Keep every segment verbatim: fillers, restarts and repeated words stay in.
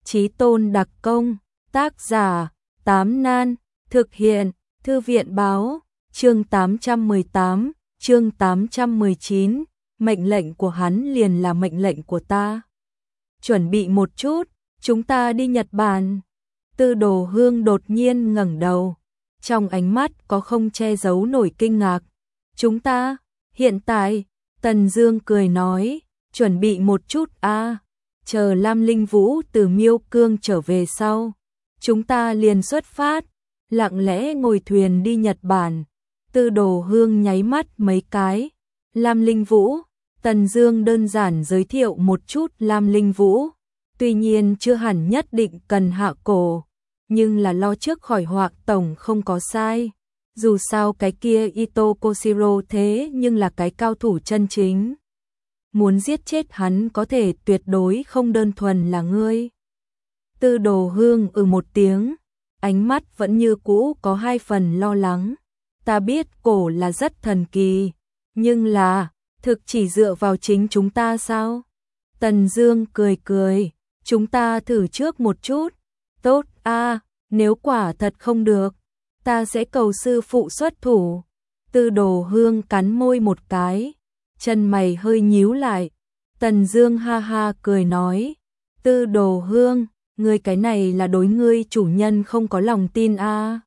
Chí tôn đặc công, tác giả, Tám Nan, thực hiện, Thư viện báo, chương tám trăm mười tám, chương tám trăm mười chín, mệnh lệnh của hắn liền là mệnh lệnh của ta. Chuẩn bị một chút, chúng ta đi Nhật Bản. Tư Đồ Hương đột nhiên ngẩng đầu, trong ánh mắt có không che giấu nổi kinh ngạc. Chúng ta, hiện tại, Tần Dương cười nói, chuẩn bị một chút a, chờ Lam Linh Vũ từ Miêu Cương trở về sau, chúng ta liền xuất phát, lặng lẽ ngồi thuyền đi Nhật Bản. Tư Đồ Hương nháy mắt mấy cái. Lam Linh Vũ, Tần Dương đơn giản giới thiệu một chút Lam Linh Vũ, tuy nhiên chưa hẳn nhất định cần hạ cổ, nhưng là lo trước khỏi họa tổng không có sai. Dù sao cái kia Ito Koshiro thế nhưng là cái cao thủ chân chính. Muốn giết chết hắn có thể tuyệt đối không đơn thuần là ngươi. Tư Đồ Hương ừ một tiếng, ánh mắt vẫn như cũ có hai phần lo lắng. Ta biết cổ là rất thần kỳ, nhưng là, thực chỉ dựa vào chính chúng ta sao? Tần Dương cười cười, chúng ta thử trước một chút. Tốt a, nếu quả thật không được, ta sẽ cầu sư phụ xuất thủ. Tư Đồ Hương cắn môi một cái, chân mày hơi nhíu lại. Tần Dương ha ha cười nói, Tư Đồ Hương, ngươi cái này là đối ngươi chủ nhân không có lòng tin a.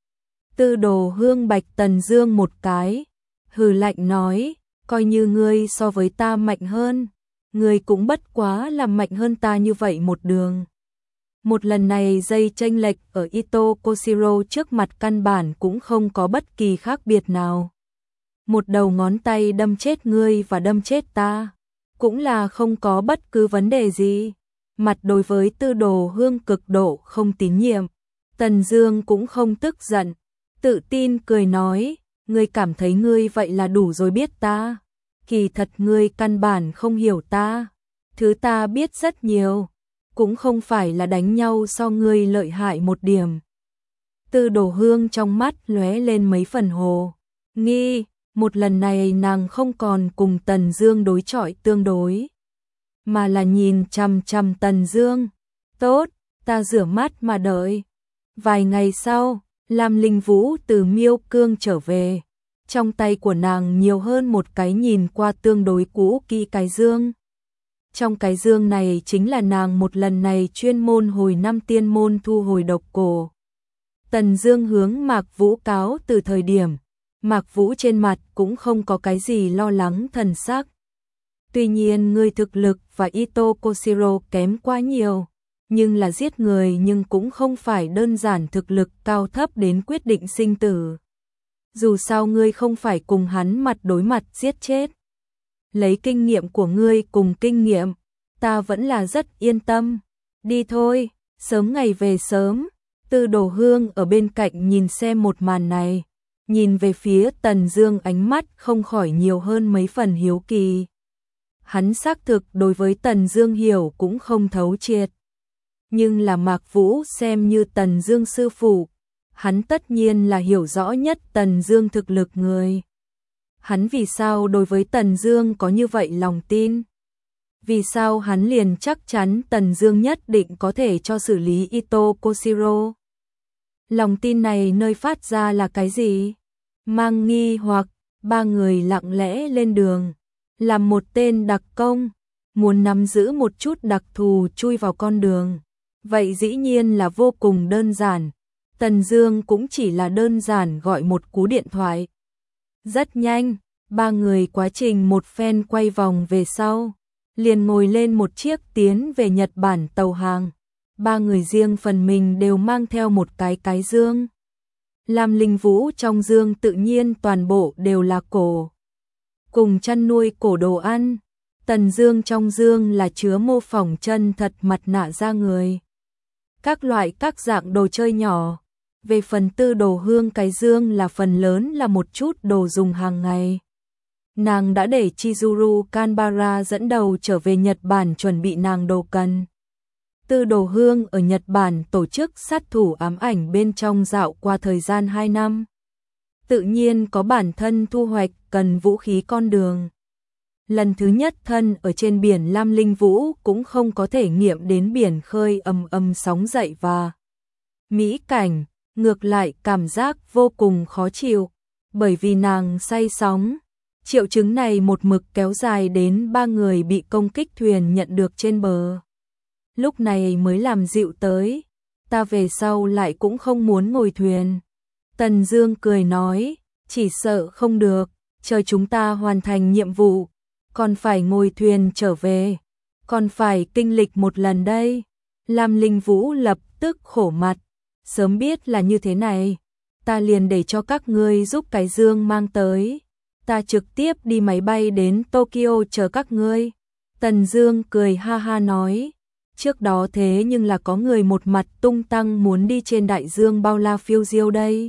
Tư Đồ Hương bạch Tần Dương một cái, hừ lạnh nói, coi như ngươi so với ta mạnh hơn, ngươi cũng bất quá là mạnh hơn ta như vậy một đường. Một lần này dây chênh lệch ở Ito Koshiro trước mặt căn bản cũng không có bất kỳ khác biệt nào. Một đầu ngón tay đâm chết ngươi và đâm chết ta, cũng là không có bất cứ vấn đề gì. Mặt đối với Tư Đồ Hương cực độ không tín nhiệm, Tần Dương cũng không tức giận, tự tin cười nói, ngươi cảm thấy ngươi vậy là đủ rồi biết ta. Kỳ thật ngươi căn bản không hiểu ta, thứ ta biết rất nhiều, cũng không phải là đánh nhau so ngươi lợi hại một điểm. Tư Đồ Hương trong mắt lóe lên mấy phần hồ nghi, một lần này nàng không còn cùng Tần Dương đối chọi tương đối, mà là nhìn chằm chằm Tần Dương. Tốt, ta rửa mắt mà đợi. Vài ngày sau, Lam Linh Vũ từ Miêu Cương trở về, trong tay của nàng nhiều hơn một cái nhìn qua tương đối cũ kỹ cái dương. Trong cái dương này chính là nàng một lần này chuyên môn hồi năm tiên môn thu hồi độc cổ. Tần Dương hướng Mạc Vũ cáo từ thời điểm, Mạc Vũ trên mặt cũng không có cái gì lo lắng thần sắc. Tuy nhiên ngươi thực lực và Ito Koshiro kém quá nhiều, nhưng là giết người nhưng cũng không phải đơn giản thực lực cao thấp đến quyết định sinh tử. Dù sao ngươi không phải cùng hắn mặt đối mặt giết chết. Lấy kinh nghiệm của ngươi cùng kinh nghiệm, ta vẫn là rất yên tâm. Đi thôi, sớm ngày về sớm. Tư Đồ Hương ở bên cạnh nhìn xem một màn này, nhìn về phía Tần Dương ánh mắt không khỏi nhiều hơn mấy phần hiếu kỳ. Hắn xác thực đối với Tần Dương hiểu cũng không thấu triệt, nhưng là Mạc Vũ xem như Tần Dương sư phụ, hắn tất nhiên là hiểu rõ nhất Tần Dương thực lực người. Hắn vì sao đối với Tần Dương có như vậy lòng tin? Vì sao hắn liền chắc chắn Tần Dương nhất định có thể cho xử lý Ito Koshiro? Lòng tin này nơi phát ra là cái gì? Mang nghi hoặc, ba người lặng lẽ lên đường, làm một tên đặc công, muốn nắm giữ một chút đặc thù chui vào con đường. Vậy dĩ nhiên là vô cùng đơn giản. Tần Dương cũng chỉ là đơn giản gọi một cú điện thoại. Rất nhanh, ba người quá trình một phen quay vòng về sau, liền ngồi lên một chiếc tiến về Nhật Bản tàu hàng. Ba người riêng phần mình đều mang theo một cái cái dương. Lam Linh Vũ trong dương tự nhiên toàn bộ đều là cổ, cùng chăn nuôi cổ đồ ăn. Tần Dương trong dương là chứa mô phỏng chân thật mặt nạ da người, các loại các dạng đồ chơi nhỏ. Về phần Tư Đồ Hương cái dương là phần lớn là một chút đồ dùng hàng ngày. Nàng đã để Chizuru Kanbara dẫn đầu trở về Nhật Bản chuẩn bị nàng đồ cần. Tư Đồ Hương ở Nhật Bản tổ chức sát thủ ám ảnh bên trong dạo qua thời gian hai năm. Tự nhiên có bản thân thu hoạch cần vũ khí con đường. Lần thứ nhất thân ở trên biển, Lam Linh Vũ cũng không có thể nghiệm đến biển khơi ầm ầm sóng dậy và mỹ cảnh, ngược lại cảm giác vô cùng khó chịu, bởi vì nàng say sóng. Triệu chứng này một mực kéo dài đến ba người bị công kích thuyền nhận được trên bờ. Lúc này mới làm dịu tới, ta về sau lại cũng không muốn ngồi thuyền. Tần Dương cười nói, chỉ sợ không được, chờ chúng ta hoàn thành nhiệm vụ, còn phải ngồi thuyền trở về, còn phải kinh lịch một lần đây. Lam Linh Vũ lập tức khổ mặt, sớm biết là như thế này, ta liền để cho các ngươi giúp cái dương mang tới, ta trực tiếp đi máy bay đến Tokyo chờ các ngươi. Tần Dương cười ha ha nói, trước đó thế nhưng là có người một mặt tung tăng muốn đi trên đại dương bao la phiêu diêu đây.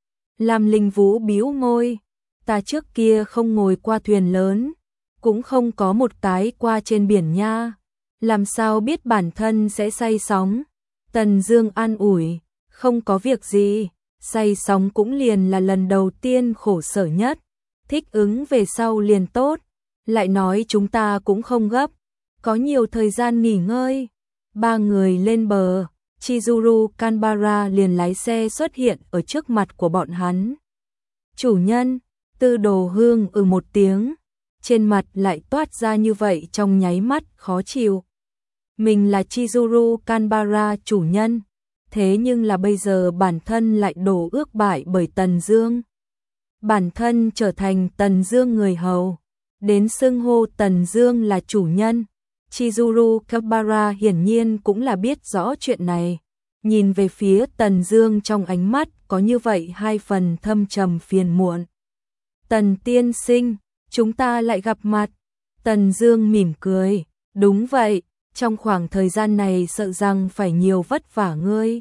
Lam Linh Vũ bĩu môi, ta trước kia không ngồi qua thuyền lớn, cũng không có một cái qua trên biển nha, làm sao biết bản thân sẽ say sóng. Tần Dương an ủi, không có việc gì, say sóng cũng liền là lần đầu tiên khổ sở nhất, thích ứng về sau liền tốt, lại nói chúng ta cũng không gấp, có nhiều thời gian nghỉ ngơi. Ba người lên bờ, Chizuru Kanbara liền lái xe xuất hiện ở trước mặt của bọn hắn. Chủ nhân, Tư Đồ Hương ừ một tiếng, trên mặt lại toát ra như vậy trong nháy mắt khó chịu. Mình là Chizuru Kanbara chủ nhân, thế nhưng là bây giờ bản thân lại đổ ước bại bởi Tần Dương. Bản thân trở thành Tần Dương người hầu, đến xưng hô Tần Dương là chủ nhân. Chizuru Kanbara hiển nhiên cũng là biết rõ chuyện này, nhìn về phía Tần Dương trong ánh mắt có như vậy hai phần thâm trầm phiền muộn. Tần tiên sinh, chúng ta lại gặp mặt. Tần Dương mỉm cười, đúng vậy, trong khoảng thời gian này sợ rằng phải nhiều vất vả ngươi.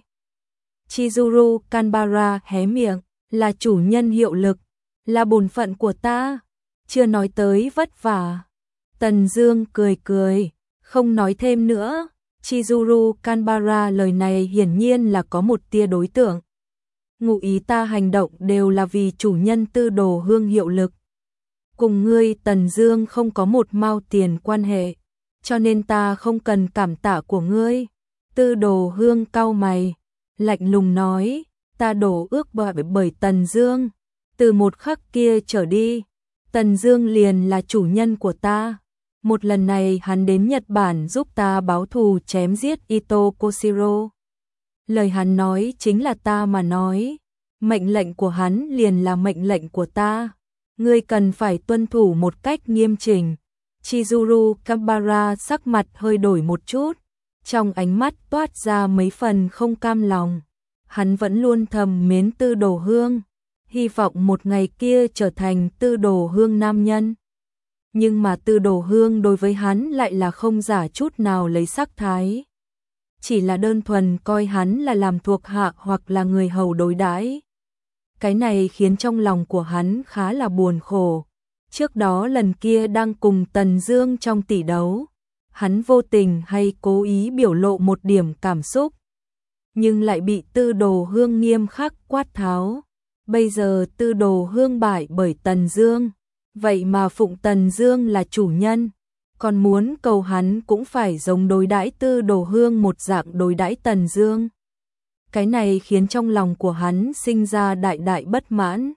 Chizuru Kanbara hé miệng, là chủ nhân hiệu lực, là bổn phận của ta, chưa nói tới vất vả. Tần Dương cười cười, không nói thêm nữa. Chizuru Kanbara lời này hiển nhiên là có một tia đối tượng. Ngụ ý ta hành động đều là vì chủ nhân Tư Đồ Hương hiệu lực. Cùng ngươi Tần Dương không có một mao tiền quan hệ, cho nên ta không cần cảm tạ của ngươi. Tư Đồ Hương cau mày, lạnh lùng nói, ta đổ ước bởi bởi Tần Dương, từ một khắc kia trở đi, Tần Dương liền là chủ nhân của ta. Một lần này hắn đến Nhật Bản giúp ta báo thù chém giết Ito Koshiro. Lời hắn nói chính là ta mà nói, mệnh lệnh của hắn liền là mệnh lệnh của ta. Ngươi cần phải tuân thủ một cách nghiêm chỉnh. Chizuru Kanbara sắc mặt hơi đổi một chút, trong ánh mắt toát ra mấy phần không cam lòng. Hắn vẫn luôn thầm mến Tư Đồ Hương, hy vọng một ngày kia trở thành Tư Đồ Hương nam nhân. Nhưng mà Tư Đồ Hương đối với hắn lại là không giả chút nào lấy sắc thái, chỉ là đơn thuần coi hắn là làm thuộc hạ hoặc là người hầu đối đãi. Cái này khiến trong lòng của hắn khá là buồn khổ. Trước đó lần kia đang cùng Tần Dương trong tỷ đấu, hắn vô tình hay cố ý biểu lộ một điểm cảm xúc, nhưng lại bị Tư Đồ Hương nghiêm khắc quát tháo. Bây giờ Tư Đồ Hương bại bởi Tần Dương, vậy mà phụng Tần Dương là chủ nhân, còn muốn cầu hắn cũng phải giống đối đãi Tư Đồ Hương một dạng đối đãi Tần Dương. Cái này khiến trong lòng của hắn sinh ra đại đại bất mãn.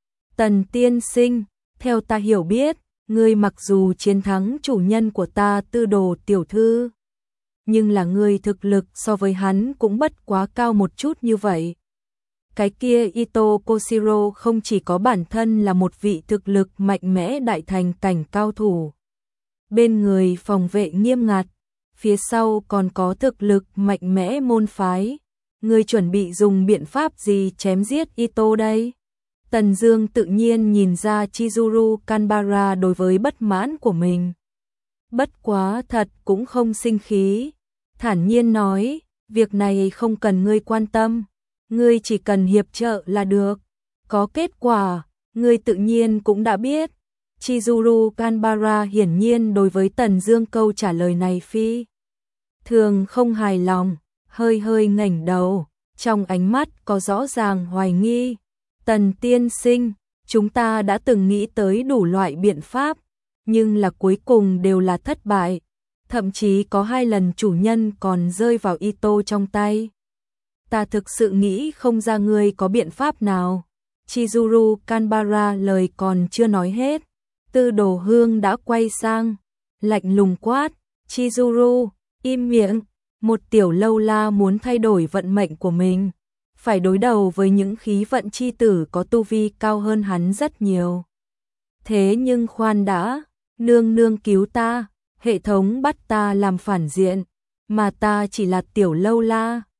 Tần tiên sinh, theo ta hiểu biết, ngươi mặc dù chiến thắng chủ nhân của ta Tư Đồ tiểu thư, nhưng là ngươi thực lực so với hắn cũng bất quá cao một chút như vậy. Cái kia Ito Koshiro không chỉ có bản thân là một vị thực lực mạnh mẽ đại thành cảnh cao thủ, bên người phòng vệ nghiêm ngặt, phía sau còn có thực lực mạnh mẽ môn phái. Ngươi chuẩn bị dùng biện pháp gì chém giết Ito đây? Tần Dương tự nhiên nhìn ra Chizuru Kanbara đối với bất mãn của mình. Bất quá thật cũng không sinh khí, thản nhiên nói, việc này không cần ngươi quan tâm, ngươi chỉ cần hiệp trợ là được. Có kết quả, ngươi tự nhiên cũng đã biết. Chizuru Kanbara hiển nhiên đối với Tần Dương câu trả lời này phi thường không hài lòng, hơi hơi ngẩng đầu, trong ánh mắt có rõ ràng hoài nghi. Tần tiên sinh, chúng ta đã từng nghĩ tới đủ loại biện pháp, nhưng là cuối cùng đều là thất bại. Thậm chí có hai lần chủ nhân còn rơi vào Ito trong tay. Ta thực sự nghĩ không ra ngươi có biện pháp nào. Chizuru Kanbara lời còn chưa nói hết. Tư Đồ Hương đã quay sang, lạnh lùng quát, Chizuru, im miệng, một tiểu lâu la muốn thay đổi vận mệnh của mình. Phải đối đầu với những khí vận chi tử có tu vi cao hơn hắn rất nhiều. Thế nhưng khoan đã, nương nương cứu ta, hệ thống bắt ta làm phản diện, mà ta chỉ là tiểu lâu la.